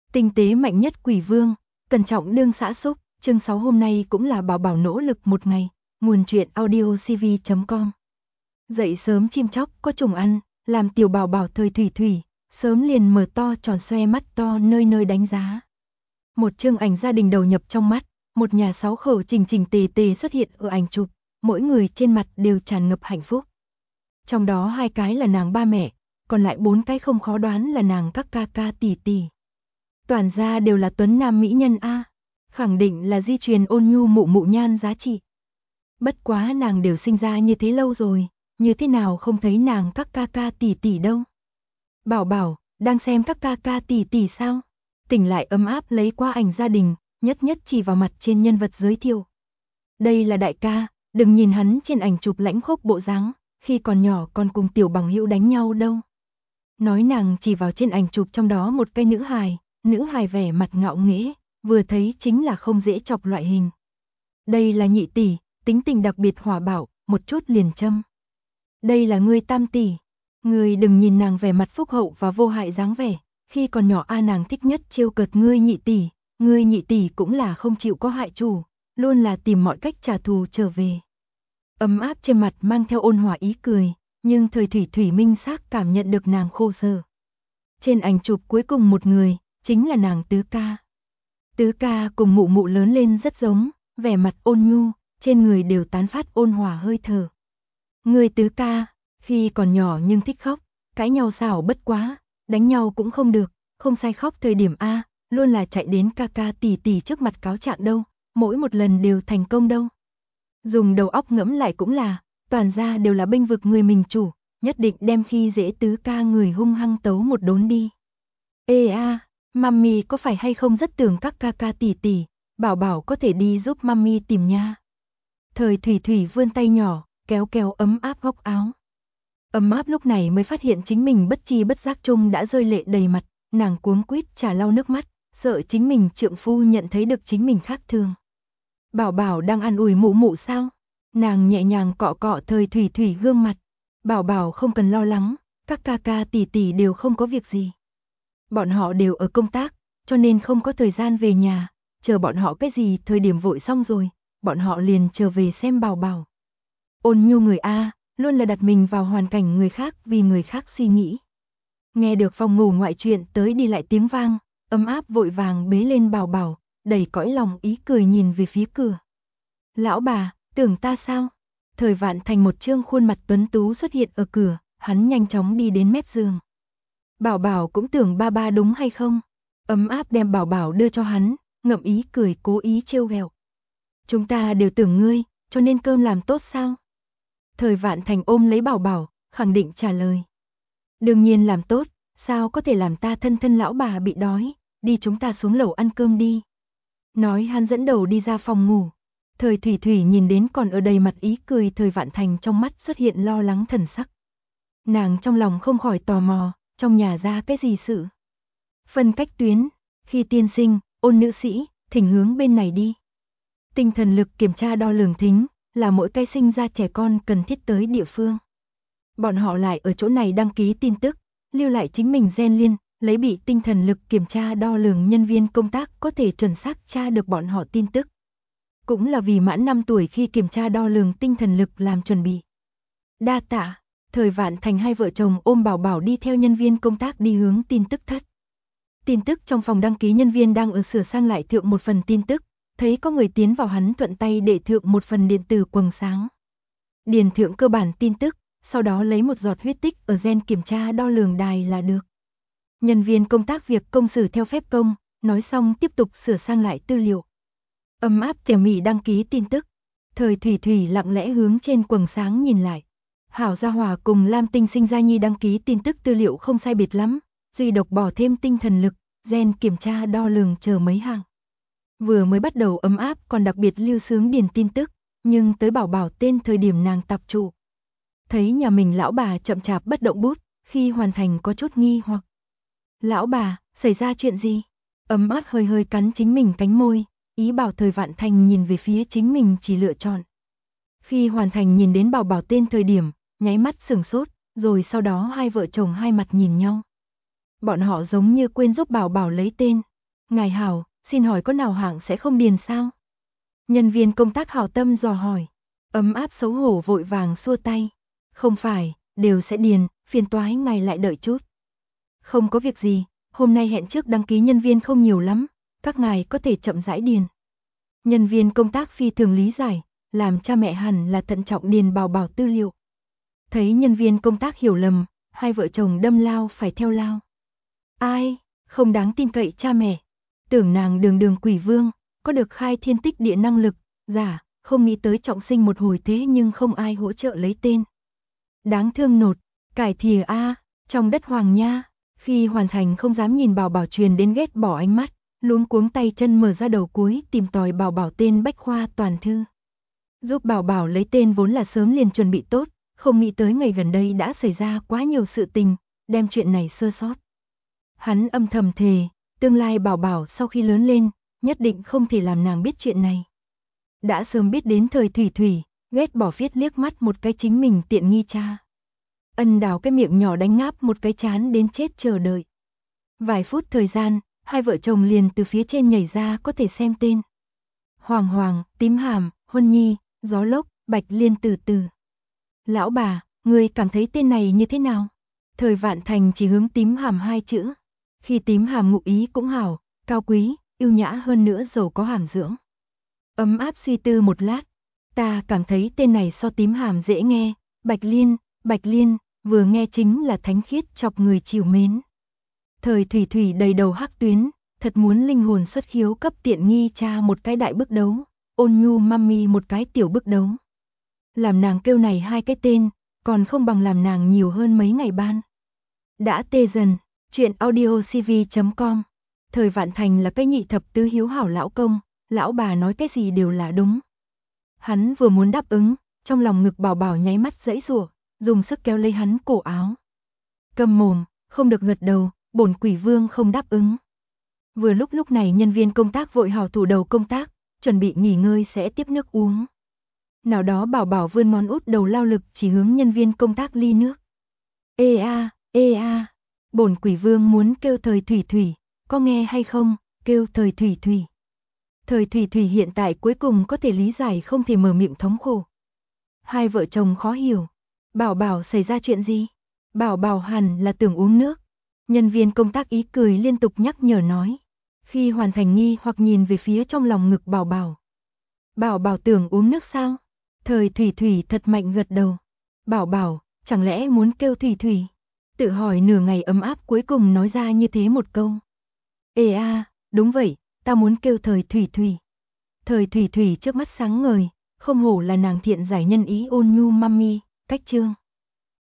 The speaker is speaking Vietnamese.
Tinh tế mạnh nhất quỷ vương, cẩn trọng đương xã xúc, chương 6 hôm nay cũng là Bảo Bảo nỗ lực một ngày, nguồn truyện audiocv.com. Dậy sớm chim chóc có trùng ăn, làm tiểu Bảo Bảo thời thủy thủy, sớm liền mở to tròn xoe mắt to nơi nơi đánh giá. Một chương ảnh gia đình đầu nhập trong mắt, một nhà 6 khẩu chỉnh chỉnh tề tề xuất hiện ở ảnh chụp, mỗi người trên mặt đều tràn ngập hạnh phúc. Trong đó 2 cái là nàng ba mẹ, còn lại 4 cái không khó đoán là nàng các ca ca tỷ tỷ. Toàn gia đều là tuấn nam mỹ nhân a, khẳng định là di truyền Ôn Nhu mụ mụ nhan giá trị. Bất quá nàng đều sinh ra như thế lâu rồi, như thế nào không thấy nàng các ca ca tỷ tỷ đâu. Bảo Bảo, đang xem các ca ca tỷ tỷ sao? Tỉnh lại ấm áp lấy qua ảnh gia đình, nhất nhất chỉ vào mặt trên nhân vật giới thiệu. Đây là đại ca, đừng nhìn hắn trên ảnh chụp lãnh khốc bộ dáng, khi còn nhỏ còn cùng tiểu bằng hữu đánh nhau đâu. Nói nàng chỉ vào trên ảnh chụp trong đó một cái nữ hài vẻ mặt ngạo nghễ, vừa thấy chính là không dễ chọc loại hình. Đây là nhị tỷ, tính tình đặc biệt hỏa bạo, một chút liền châm. Đây là ngươi tam tỷ, ngươi đừng nhìn nàng vẻ mặt phúc hậu và vô hại dáng vẻ, khi còn nhỏ nàng thích nhất trêu cợt ngươi nhị tỷ cũng là không chịu có hại chủ, luôn là tìm mọi cách trả thù trở về. Ấm áp trên mặt mang theo ôn hòa ý cười, nhưng thời thủy minh xác cảm nhận được nàng khổ sở. Trên ảnh chụp cuối cùng một người, chính là nàng tứ ca. Tứ ca cùng mụ mụ lớn lên rất giống, vẻ mặt ôn nhu, trên người đều tán phát ôn hòa hơi thở. Người tứ ca, khi còn nhỏ nhưng thích khóc, cãi nhau xảo bất quá, đánh nhau cũng không được, không sai khóc thời điểm A, luôn là chạy đến ca ca tỷ tỷ trước mặt cáo trạng đâu, mỗi một lần đều thành công đâu. Dùng đầu óc ngẫm lại cũng là, toàn gia đều là bênh vực người mình chủ, nhất định đem khi dễ tứ ca người hung hăng tấu một đốn đi. Ê a, mami có phải hay không rất tưởng các ca ca tỷ tỷ, Bảo Bảo có thể đi giúp mami tìm nha. Thời thủy vươn tay nhỏ, kéo kéo ấm áp góc áo. Ấm áp lúc này mới phát hiện chính mình bất chi bất giác chung đã rơi lệ đầy mặt, nàng cuống quýt trả lau nước mắt, sợ chính mình trượng phu nhận thấy được chính mình khác thường. Bảo Bảo đang an ủi mụ mụ sao? Nàng nhẹ nhàng cọ cọ thời thủy gương mặt. Bảo Bảo không cần lo lắng, các ca ca tỷ tỷ đều không có việc gì. Bọn họ đều ở công tác, cho nên không có thời gian về nhà, chờ bọn họ cái gì thời điểm vội xong rồi, bọn họ liền trở về xem Bảo Bảo. Ôn nhu người A, luôn là đặt mình vào hoàn cảnh người khác vì người khác suy nghĩ. Nghe được phòng ngủ ngoại chuyện tới đi lại tiếng vang, ấm áp vội vàng bế lên Bảo Bảo, đầy cõi lòng ý cười nhìn về phía cửa. Lão bà, tưởng ta sao? Thời Vạn Thành một trương khuôn mặt tuấn tú xuất hiện ở cửa, hắn nhanh chóng đi đến mép giường. Bảo Bảo cũng tưởng ba ba đúng hay không? Ấm áp đem Bảo Bảo đưa cho hắn, ngậm ý cười cố ý trêu ghẹo. Chúng ta đều tưởng ngươi, cho nên cơm làm tốt sao? Thời Vạn Thành ôm lấy Bảo Bảo, khẳng định trả lời. Đương nhiên làm tốt, sao có thể làm ta thân lão bà bị đói, đi chúng ta xuống lầu ăn cơm đi. Nói hắn dẫn đầu đi ra phòng ngủ. Thời thủy nhìn đến còn ở đầy mặt ý cười Thời Vạn Thành trong mắt xuất hiện lo lắng thần sắc. Nàng trong lòng không khỏi tò mò, trong nhà ra cái gì sự. Phân cách tuyến, khi tiên sinh, Ôn nữ sĩ, thỉnh hướng bên này đi. Tinh thần lực kiểm tra đo lường thính, là mỗi cái sinh ra trẻ con cần thiết tới địa phương. Bọn họ lại ở chỗ này đăng ký tin tức, lưu lại chính mình gen liên, lấy bị tinh thần lực kiểm tra đo lường nhân viên công tác có thể chuẩn xác tra được bọn họ tin tức. Cũng là vì mãn 5 tuổi khi kiểm tra đo lường tinh thần lực làm chuẩn bị. Đa tạ, Thời Vạn Thành hai vợ chồng ôm Bảo Bảo đi theo nhân viên công tác đi hướng tin tức thất. Tin tức trong phòng đăng ký nhân viên đang ở sửa sang lại thượng một phần tin tức, thấy có người tiến vào hắn thuận tay để thượng một phần điện tử quầng sáng. Điền thượng cơ bản tin tức, sau đó lấy một giọt huyết tích ở gen kiểm tra đo lường đài là được. Nhân viên công tác việc công xử theo phép công, nói xong tiếp tục sửa sang lại tư liệu. Ấm áp tỉ mỉ đăng ký tin tức. Thời thủy lặng lẽ hướng trên quầng sáng nhìn lại. Hảo Gia Hòa cùng Lam Tinh Sinh Gia Nhi đăng ký tin tức tư liệu không sai biệt lắm, duy độc bỏ thêm tinh thần lực, gen kiểm tra đo lường chờ mấy hàng. Vừa mới bắt đầu ấm áp còn đặc biệt lưu sướng điền tin tức, nhưng tới Bảo Bảo tên thời điểm nàng tập trụ. Thấy nhà mình lão bà chậm chạp bất động bút, khi hoàn thành có chút nghi hoặc. Lão bà, xảy ra chuyện gì? Ấm áp hơi cắn chính mình cánh môi, ý bảo Thời Vạn Thành nhìn về phía chính mình chỉ lựa chọn. Khi hoàn thành nhìn đến Bảo Bảo tên thời điểm, nháy mắt sửng sốt, rồi sau đó hai vợ chồng hai mặt nhìn nhau. Bọn họ giống như quên giúp Bảo Bảo lấy tên, Ngài hảo, xin hỏi có nào hạng sẽ không điền sao? Nhân viên công tác hảo tâm dò hỏi. Ấm áp xấu hổ vội vàng xua tay. Không phải, đều sẽ điền, phiền toái ngài lại đợi chút. Không có việc gì, hôm nay hẹn trước đăng ký nhân viên không nhiều lắm, các ngài có thể chậm rãi điền. Nhân viên công tác phi thường lý giải, làm cha mẹ hẳn là thận trọng điền bảo bảo tư liệu. Thấy nhân viên công tác hiểu lầm, hai vợ chồng đâm lao phải theo lao. Ai, không đáng tin cậy cha mẹ. Tưởng nàng đường đường quỷ vương, có được khai thiên tích địa năng lực, giả, không nghĩ tới trọng sinh một hồi thế nhưng không ai hỗ trợ lấy tên. Đáng thương nột, cải thìa a, trong đất hoàng nha, khi hoàn thành không dám nhìn bảo bảo truyền đến ghét bỏ ánh mắt, luống cuống tay chân mở ra đầu cuối tìm tòi bảo bảo tên bách khoa toàn thư. Giúp bảo bảo lấy tên vốn là sớm liền chuẩn bị tốt, không nghĩ tới ngày gần đây đã xảy ra quá nhiều sự tình, đem chuyện này sơ sót. Hắn âm thầm thề, tương lai bảo bảo sau khi lớn lên, nhất định không thể làm nàng biết chuyện này. Đã sớm biết đến thời thủy thủy, ghét bỏ viết liếc mắt một cái chính mình tiện nghi cha. Ân đào cái miệng nhỏ đánh ngáp một cái chán đến chết chờ đợi. Vài phút thời gian, hai vợ chồng liền từ phía trên nhảy ra có thể xem tên. Hoàng Hoàng, Tím Hàm, Huân Nhi, Gió Lốc, Bạch Liên từ từ. Lão bà, người cảm thấy tên này như thế nào? Thời Vạn Thành chỉ hướng Tím Hàm hai chữ. Khi Tím Hàm ngụ ý cũng hảo, cao quý, yêu nhã hơn nữa giàu có hàm dưỡng. Ấm áp suy tư một lát, ta cảm thấy tên này so Tím Hàm dễ nghe, Bạch Liên, vừa nghe chính là thánh khiết chọc người chiều mến. Thời Thủy Thủy đầy đầu hắc tuyến, thật muốn linh hồn xuất khiếu cấp tiện nghi cha một cái đại bước đấu, ôn nhu mami một cái tiểu bước đấu. Làm nàng kêu này hai cái tên, còn không bằng làm nàng nhiều hơn mấy ngày ban. Đã tê dần, chuyện audiocv.com. Thời Vạn Thành là cái nhị thập tứ hiếu hảo lão công, lão bà nói cái gì đều là đúng. Hắn vừa muốn đáp ứng, trong lòng ngực bảo bảo nháy mắt giãy giụa, dùng sức kéo lấy hắn cổ áo. Câm mồm, không được gật đầu, bổn quỷ vương không đáp ứng. Vừa lúc này nhân viên công tác vội hào thủ đầu công tác, chuẩn bị nghỉ ngơi sẽ tiếp nước uống. Nào đó bảo bảo vươn món út đầu lao lực chỉ hướng nhân viên công tác ly nước. Ê a, bổn quỷ vương muốn kêu thời Thủy Thủy, có nghe hay không, kêu thời Thủy Thủy. Thời Thủy Thủy hiện tại cuối cùng có thể lý giải không thể mở miệng thống khổ. Hai vợ chồng khó hiểu, bảo bảo xảy ra chuyện gì? Bảo bảo hẳn là tưởng uống nước. Nhân viên công tác ý cười liên tục nhắc nhở nói. Khi hoàn thành nghi hoặc nhìn về phía trong lòng ngực bảo bảo. Bảo bảo tưởng uống nước sao? Thời Thủy Thủy thật mạnh gật đầu. Bảo bảo, chẳng lẽ muốn kêu Thủy Thủy? Tự hỏi nửa ngày ấm áp cuối cùng nói ra như thế một câu. Ê a, đúng vậy, ta muốn kêu thời Thủy Thủy. Thời Thủy Thủy trước mắt sáng ngời, không hổ là nàng thiện giải nhân ý ôn nhu mami, cách chương.